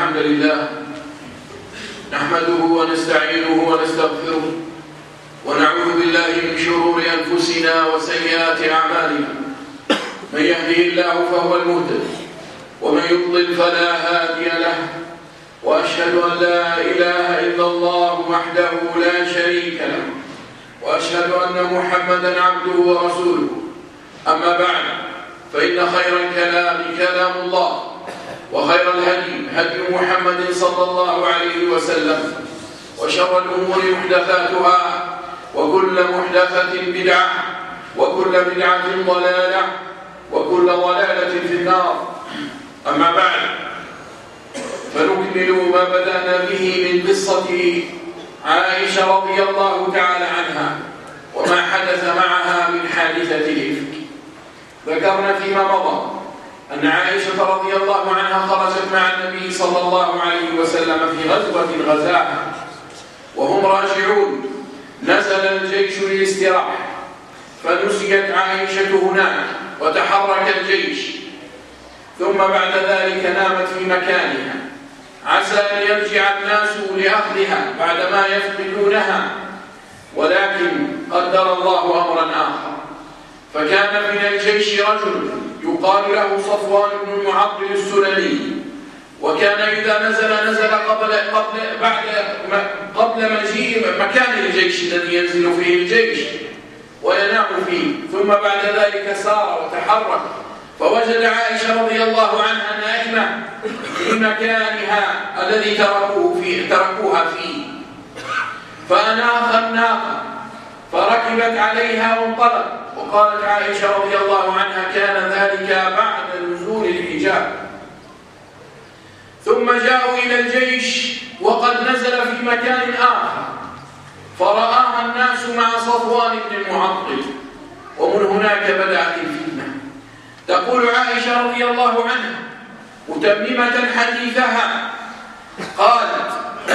الحمد لله نحمده ونستعينه ونستغفره ونعوذ بالله من شرور أنفسنا وسيئات أعمالنا. من يهده الله فهو المهتد ومن يضلل فلا هادي له، وأشهد أن لا إله إلا الله وحده لا شريك له، وأشهد أن محمدا عبده ورسوله. أما بعد، فإن خير الكلام كلام الله، وخير الهدي هدي محمد صلى الله عليه وسلم، وشر الأمور محدثاتها، وكل محدثة بدعة، وكل بدعة ضلالة، وكل ضلالة في النار. أما بعد، فنكمل ما بدأنا به من قصة عائشة رضي الله تعالى عنها وما حدث معها من حادثة الإفك. ذكرنا فيما مضى أن عائشة رضي الله عنها خرجت مع النبي صلى الله عليه وسلم في غزوة غزاها وهم راجعون. نزل الجيش للاستراحة فنسيت عائشة هناك وتحرك الجيش، ثم بعد ذلك نامت في مكانها عسى أن يرجع الناس لأخذها بعدما يفقدونها، ولكن قدر الله أمرا آخر. فكان من الجيش رجل يقال له صفوان بن المعطل السلمي، وكان إذا نزل قبل مجيء مكان الجيش الذي ينزل فيه الجيش وينام فيه، ثم بعد ذلك سار وتحرك فوجد عائشة رضي الله عنها نائمة في مكانها الذي تركوها فيه، فأناخ الناقة فركبت عليها وانطلق. وقالت عائشة رضي الله عنها كان ذلك بعد نزول الحجاب. ثم جاءوا إلى الجيش وقد نزل في مكان آخر، فرآها الناس مع صفوان بن المعطل، ومن هناك بدأت الفتنة. تقول عائشة رضي الله عنها متممة حديثها قالت: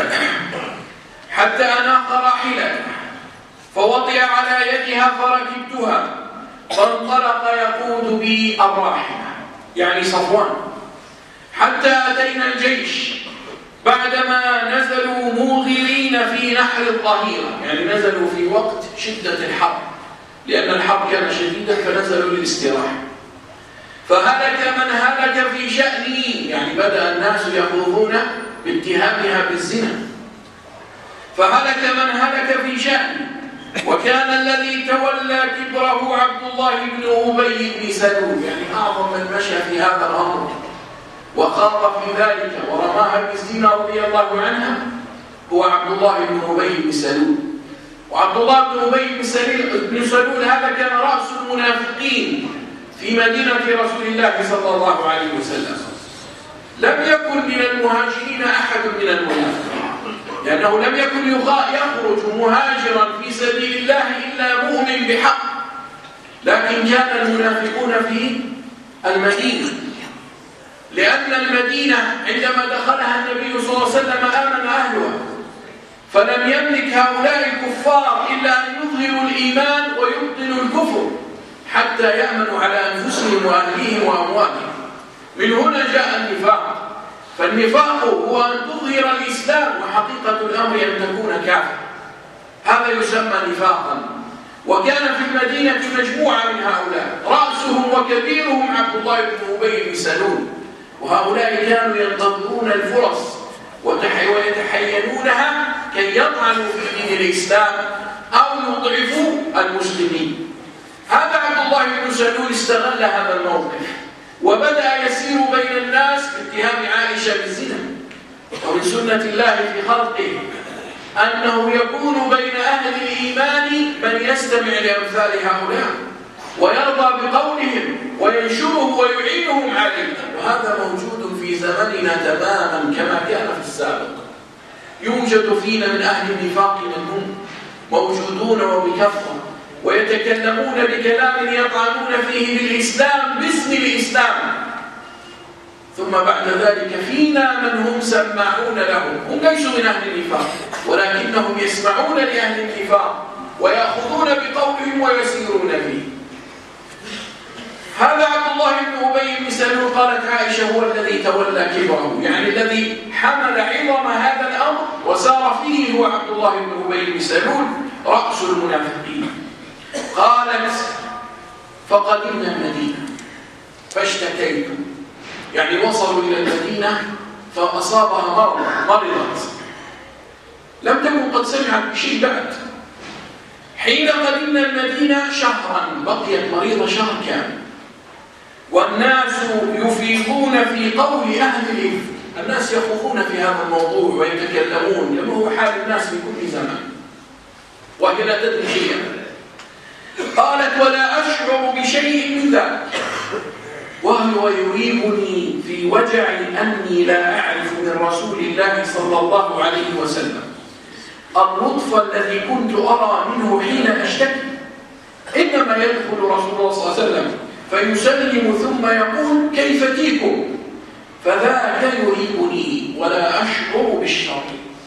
حتى أناخ راحلته فوطئ على يدها فركبتها فانطلق يقود بي الراحلة، يعني صفوان، حتى أتينا الجيش بعدما نزلوا موغرين في نحر الظهيرة، يعني نزلوا في وقت شدة الحرب لأن الحرب كان شديدا فنزلوا للاستراحة. فهلك من هلك في شأني، يعني بدأ الناس يخوضون باتهامها بالزنا. فهلك من هلك في شأني، وكان الذي تولى كبره عبد الله بن أبي بن سلول، يعني أعظم من مشى في هذا الأمر وخاض في ذلك ورماها بالزنا رضي الله عنها، هو عبد الله بن أبي بن سلول. وعبد الله بن أبي بن سلول هذا كان رأس المنافقين في مدينة رسول الله صلى الله عليه وسلم. لم يكن من المهاجرين أحد من المنافقين، لأنه لم يكن يخرج مهاجرا في سبيل الله إلا مؤمن بحق، لكن كان المنافقون في المدينة، لأن المدينة عندما دخلها النبي صلى الله عليه وسلم آمن أهلها، فلم يملك هؤلاء الكفار إلا أن يظهروا الإيمان ويبطلوا الكفر حتى يأمنوا على أنفسهم وأهليهم وأموالهم. من هنا جاء النفاق. فالنفاق هو أن تظهر الإسلام وحقيقة الأمر أن تكون كافر، هذا يسمى نفاقا. وكان في المدينة مجموعة من هؤلاء رأسهم وكبيرهم عبد الله بن أبي بن سلول، وهؤلاء كانوا ينتظرون الفرص ويتحينونها كي يطعنوا في دين الإسلام أو يضعفوا المسلمين. هذا عبد الله بن سلول استغل هذا الموقف وبدأ يسير بين الناس باتهام عائشة بالزنا. ومن سنة الله في خلقه أنه يكون بين أهل الإيمان من يستمع لأمثال هؤلاء ويرضى بقولهم وينشره ويعينهم عليه، وهذا موجود في زمننا تماما كما كان في السابق. يوجد فينا من أهل النفاق من هم موجودون وبكثرة، ويتكلمون بكلام يطعنون فيه بالإسلام باسم الإسلام، ثم بعد ذلك فينا من هم سماعون لهم، هم ليسوا من أهل النفاق ولكنهم يسمعون لأهل النفاق ويأخذون بقولهم ويسيرون فيه. هذا عبد الله بن أبي بن سلول قالت عائشة هو الذي تولى كبره، يعني الذي حمل عظم هذا الأمر وسار فيه هو عبد الله بن أبي بن سلول رأس المنافقين. قالت فقدمنا المدينة فاشتكيت، يعني وصلوا إلى المدينة فأصابها مرضت، لم تكن قد سمعت بشيء بعد. حين قدمنا المدينة شهرا، بقيت مريضة شهر كامل، والناس يفيضون في قول أهل الإفك، الناس يخوضون في هذا الموضوع ويتكلمون كما هو حال الناس في كل زمان، وهي لا تدري شيئا. قالت ولا أشعر بشيء من ذلك، وهو يريبني في وجع أني لا أعرف من رسول الله صلى الله عليه وسلم اللطف الذي كنت أرى منه حين أشتكي، إنما يدخل رسول الله صلى الله عليه وسلم فيسلم ثم يقول كيف تيكم، فذاك يريبني ولا أشعر بالشر.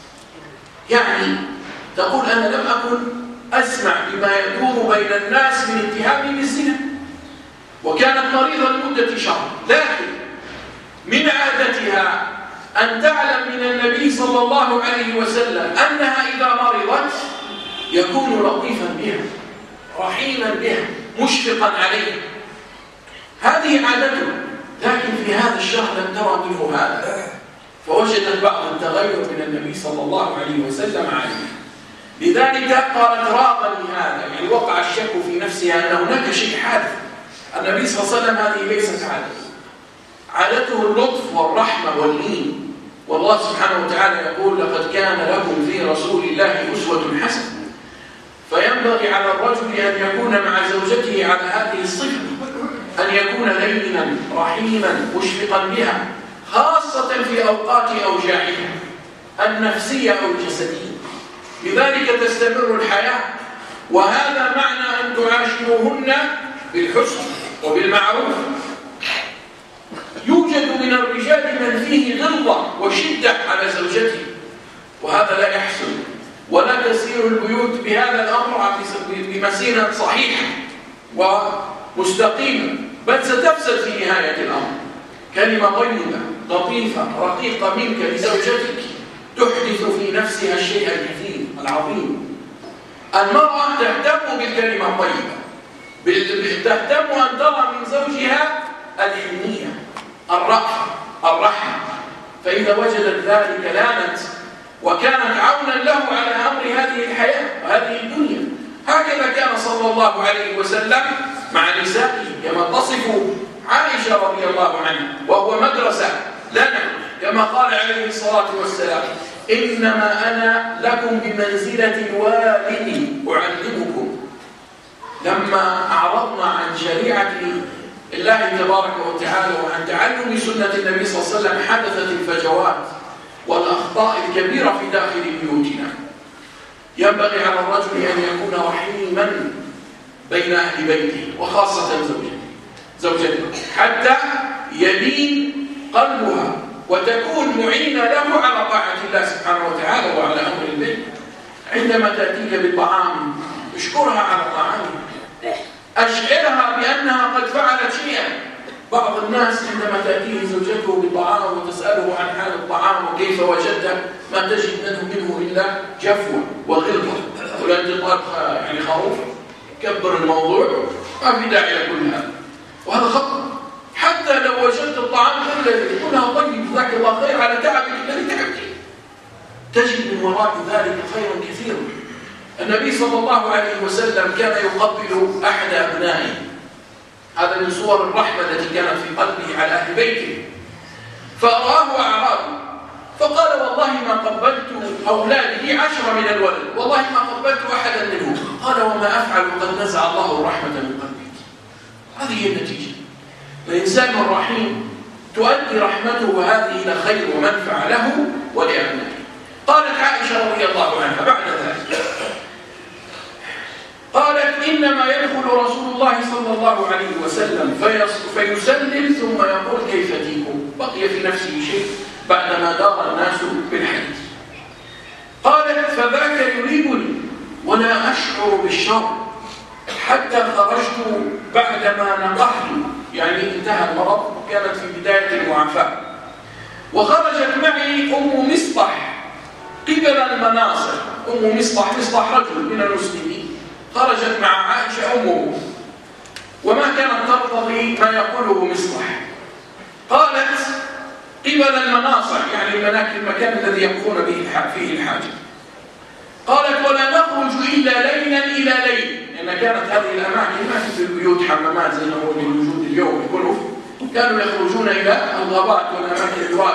يعني تقول أنا لم أكن أسمع بما يدور بين الناس من اتهامي بالزنا، وكانت مريضة لمدة شهر، لكن من عادتها أن تعلم من النبي صلى الله عليه وسلم أنها إذا مرضت يكون لطيفا بها رحيما بها مشفقا عليها، هذه عادته. لكن في هذا الشهر لم ترى منه هذا، فوجدت بعض التغير من النبي صلى الله عليه وسلم عليه. لذلك قالت راغا لهذا، يعني وقع الشك في نفسها أن هناك شيء حادث. النبي صلى الله عليه وسلم هذه ليست عادته اللطف والرحمة واللين، والله سبحانه وتعالى يقول لقد كان لكم في رسول الله أسوة حسنة. فينبغي على الرجل أن يكون مع زوجته على هذه الصفة، أن يكون لينا رحيما مشفقا بها، خاصة في أوقات أوجاعها النفسية أو الجسدية. لذلك تستمر الحياة، وهذا معنى أن تعاشروهن بالحسن وبالمعروف. يوجد من الرجال من فيه غلظة وشدة على زوجته، وهذا لا يحسن، ولا تسير البيوت بهذا الأمر بمسيرة صحيحة ومستقيمة، بل ستفسد في نهاية الأمر. كلمة طيبة لطيفة رقيقة منك لزوجتك تحدث في نفسها الشيء الكثير العظيم. المرأة تهتم بالكلمة الطيبة، تهتم أن ترى من زوجها الحنية، الرأفة، الرحمة، فإذا وجدت ذلك لانت وكانت عونا له على أمر هذه الحياة وهذه الدنيا. هكذا كان صلى الله عليه وسلم مع نسائه، كما تصف عائشة رضي الله عنها، وهو مدرسة لنا، كما قال عليه الصلاة والسلام إنما أنا لكم بمنزلة الوالد أعلمكم. لما أعرضنا عن شريعة الله تبارك وتعالى وعن تعلم سنة النبي صلى الله عليه وسلم حدثت الفجوات والأخطاء الكبيرة في داخل بيوتنا. ينبغي على الرجل أن يكون رحيما بين أهل بيته، وخاصة زوجته، حتى يلين قلبها وتكون معينة له على طاعة الله سبحانه وتعالى وعلى أمر البيت. عندما تأتيك بالطعام اشكرها على طعامها، أشعرها بأنها قد فعلت شيئا. بعض الناس عندما تأتيه زوجته بالطعام وتسأله عن حال الطعام وكيف وجدته، ما تجد منه إلا جفوة وغلظة، ولن تطلق يعني خروف، كبر الموضوع، ما في داعي لكل هذا، وهذا خطأ. حتى لو وجدت الطعام الذي كلها طيب جزاك الله خير على تعبك الذي تعبت، تجد من وراء ذلك خيرا كثيرا. النبي صلى الله عليه وسلم كان يقبل أحد أبنائه، هذا من صور الرحمة التي كانت في قلبه على أهل بيته، فرآه أعرابي فقال والله ما قبلت أولادي 10 من الولد، والله ما قبلت أحدا منهم. قال وما أفعل قد نزع الله الرحمة من قلبك. هذه هي النتيجة. الإنسان الرحيم تؤدي رحمته هذه إلى خير ومنفعة له ولأبنائه. قالت عائشة رضي الله عنها بعد ذلك، قالت إنما يدخل رسول الله صلى الله عليه وسلم فيسلم ثم يقول كيف تيكم، بقي في نفسه شيء بعدما دار الناس بالحديث. قالت فذاك يريبني ولا أشعر بالشر حتى خرجت بعدما نقحت، يعني انتهى المرض كانت في بداية المعافاة، وخرجت معي أم مصطح قبل المناصر. أم مصطح رجل من المسلمين، خرجت مع عائشة أمه، وما كانت ترتضي ما يقوله مصطح. قالت قبل المناصر، يعني المكان الذي يقومون به فيه الحاجة. قالت ولا نخرج إلا ليلا إلى ليل، لأن كانت هذه الأماكن ما في البيوت حمامات زي ما هو موجود اليوم الكنف، كانوا يخرجون إلى الغابات والأماكن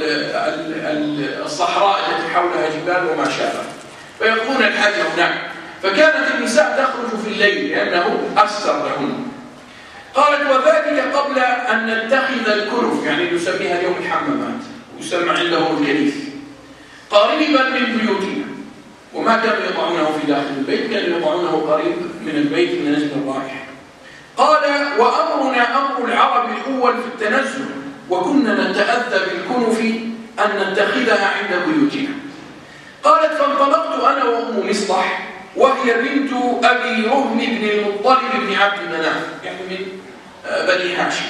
الصحراء التي حولها جبال وما شابه، فيقضون الحاجة هناك. فكانت النساء تخرج في الليل لأنه أسر لهن. قالت وذلك قبل أن نتخذ الكنف، يعني نسميها اليوم الحمامات، يسمى عندهم الكنيف، قريبا من بيوتنا. وما كانوا يضعونه في داخل البيت، كانوا يضعونه قريب من البيت من أجل الرائحة. قال وأمرنا أمر العرب الأول في التنزل، وكنا نتأذى بالكنف أن نتخذها عند بيوتنا. قالت فانطلقت أنا وأم مصطح، وهي بنت أبي رهم بن المطلب بن عبد مناف، يعني من بني هاشم،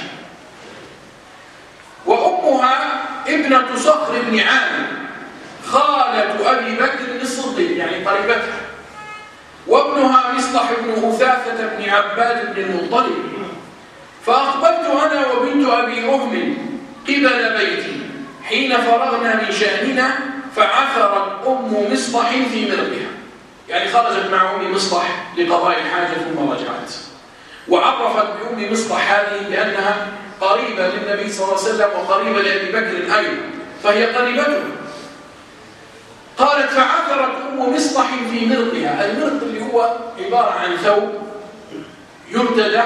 وأمها ابنة صخر بن عامر خالة أبي بكر الصديق، يعني قريبتها، وابنها مصطح بن غثاثة بن عباد بن المطلب. فأقبلت أنا وبنت أبي رهم قبل بيتي حين فرغنا من شأننا، فعثرت أم مصطح في مرقها، يعني خرجت مع أم مصطح لقضاء الحاجة ثم رجعت، وعرفت بأم مصطح هذه بأنها قريبة للنبي صلى الله عليه وسلم وقريبة لأبي بكر أيضا، فهي قريبته. قالت فعثرت أم مصطح في مرقها. المرق اللي هو عبارة عن ثوب يرتدع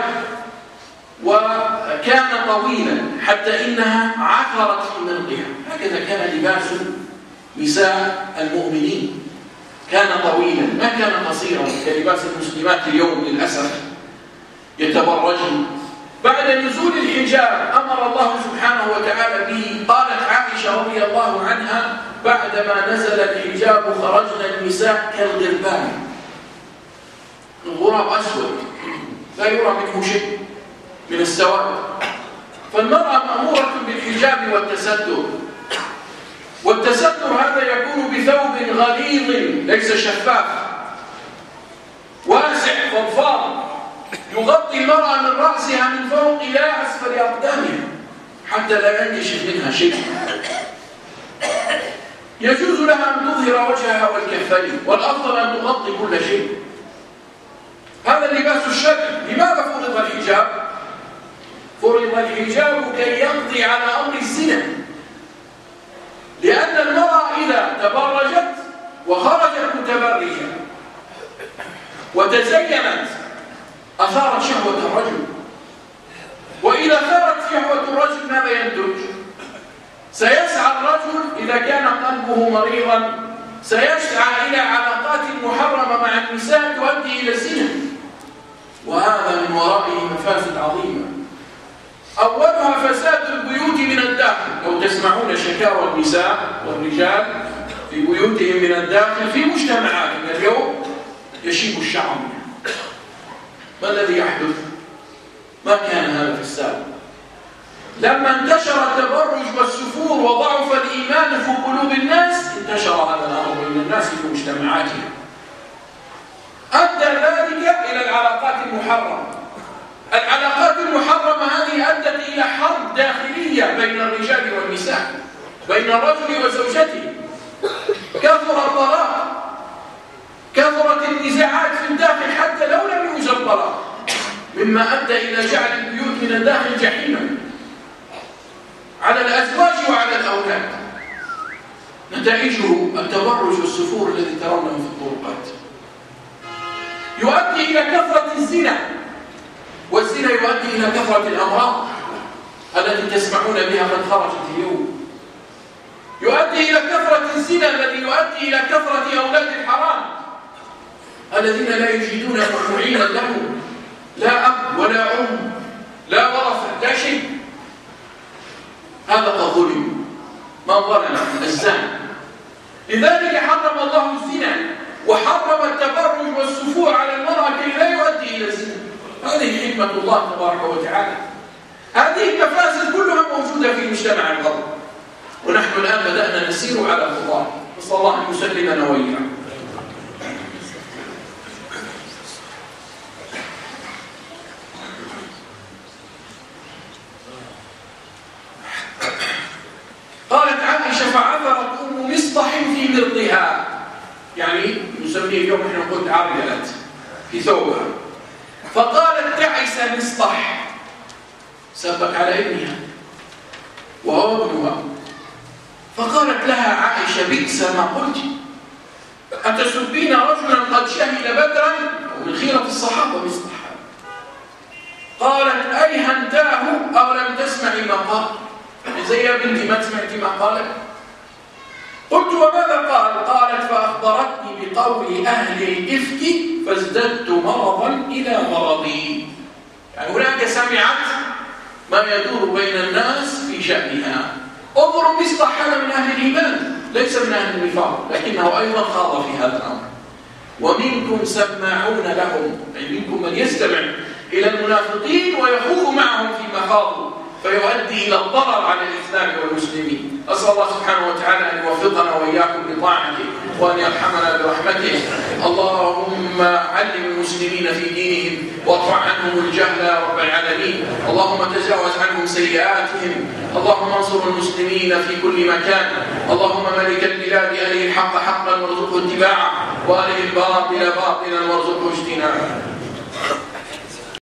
وكان طويلا حتى إنها عثرت في مرقها. هكذا كان لباس نساء المؤمنين، كان طويلا ما كان قصيرا كلباس المسلمات اليوم للأسف يتبرجن. بعد نزول الحجاب أمر الله سبحانه وتعالى به. قالت عائشة رضي الله عنها بعدما نزل الحجاب خرجنا النساء كالغربان، الغراب أسود لا يرى منه شيء من السواد، فالمرأة مأمورة بالحجاب والتستر، والتستر هذا يكون بثوب غليظ ليس شفاف واسع فضفاض يغطي المرأة من رأسها من فوق إلى أسفل أقدامها حتى لا ينكشف منها شيء. يجوز لها أن تظهر وجهها والكفين، والأفضل أن تغطي كل شيء. هذا اللباس الشرعي. لماذا فرض الحجاب؟ فرض الحجاب كي يقضي على أمر الزنا، لأن المرأة إذا تبرجت وخرجت متبرجة وتزينت أثارت شهوة الرجل، وإذا ثارت شهوة الرجل ماذا ينتج؟ سيسعى الرجل إذا كان قلبه مريضا، سيسعى إلى علاقات محرمة مع النساء تؤدي إلى الزنا، وهذا من ورائه مفاسد عظيمة. أولها فساد البيوت من الداخل. لو تسمعون شكاوى النساء والرجال في بيوتهم من الداخل في مجتمعاتنا اليوم يشيب الشعر. ما الذي يحدث؟ ما كان هذا في السابق. لما انتشر التبرج والسفور وضعف الإيمان في قلوب الناس انتشر هذا الأمر بين الناس في مجتمعاتهم، أدى ذلك إلى العلاقات المحرمة. العلاقات المحرمة هذه أدت إلى حرب داخلية بين الرجال والنساء، بين الرجل وزوجته. كثر الطلاق، كثرت النزاعات في الداخل حتى لو لم يوجد طلاق، مما أدى إلى جعل البيوت من الداخل جحيما على الأزواج وعلى الأولاد. نتائجه التبرج والسفور الذي ترونه في الطرقات يؤدي إلى كثرة الزنا، والزنا يؤدي إلى كثرة الأمراض التي تسمعون بها قد خرجت اليوم، يؤدي إلى كثرة الزنا الذي يؤدي إلى كثرة أولاد الحرام الذين لا يجدون معينا لهم، لا أب ولا أم لا ورثة لا شيء. هذا قد ظلم من ظلم الزنا. لذلك حرم الله الزنا وحرم التبرج والسفور على المرأة كي لا يؤدي إلى الزنا. هذه حكمة الله تبارك وتعالى. هذه المفاسد كلها في مجتمع الغرب، ونحن الآن بدأنا نسير على خطاه، نسأل الله أن يسلمنا وإياكم. قالت عائشة: فعثرت أم مصطح في مرضها، يعني نسميه اليوم نحن نقول عرجلت في ثوبها، فقالت: تعس مصطح، سبك على ابنها وهو ابنها. فقالت لها عائشة: بئس ما قلت، أتسبين رجلا قد شهد بدرا؟ ومن خيرة الصحابة مصطح. قالت: أيهنتاه أو لم تسمعي ما قال؟ زي يا بنتي ما سمعتي ما قال؟ قلت: وماذا قال؟ قالت: فأخبرتني بقول أهل الإفك فازددت مرضا إلى مرضي. يعني هناك سمعت ما يدور بين الناس في شأنها. انظروا، مصطح هذا من أهل الإيمان، ليس من أهل النفاق، لكنه أيضا خاض في هذا الأمر. ومنكم سماعون لهم، أي منكم من يستمع إلى المنافقين ويخوض معهم فيما خاضوا فيؤدي إلى الضرر على الإسلام والمسلمين. أسأل الله سبحانه وتعالى أن يوفقنا وإياكم لطاعته وأن يرحمنا برحمته. اللهم علم المسلمين في دينهم وارفع عنهم الجهل يا رب العالمين. اللهم تجاوز عنهم سيئاتهم. اللهم انصر المسلمين في كل مكان. اللهم ملك البلاد أريه الحق حقا وارزقه اتباعه، وأريه الباطل باطلا وارزقه اجتنابه.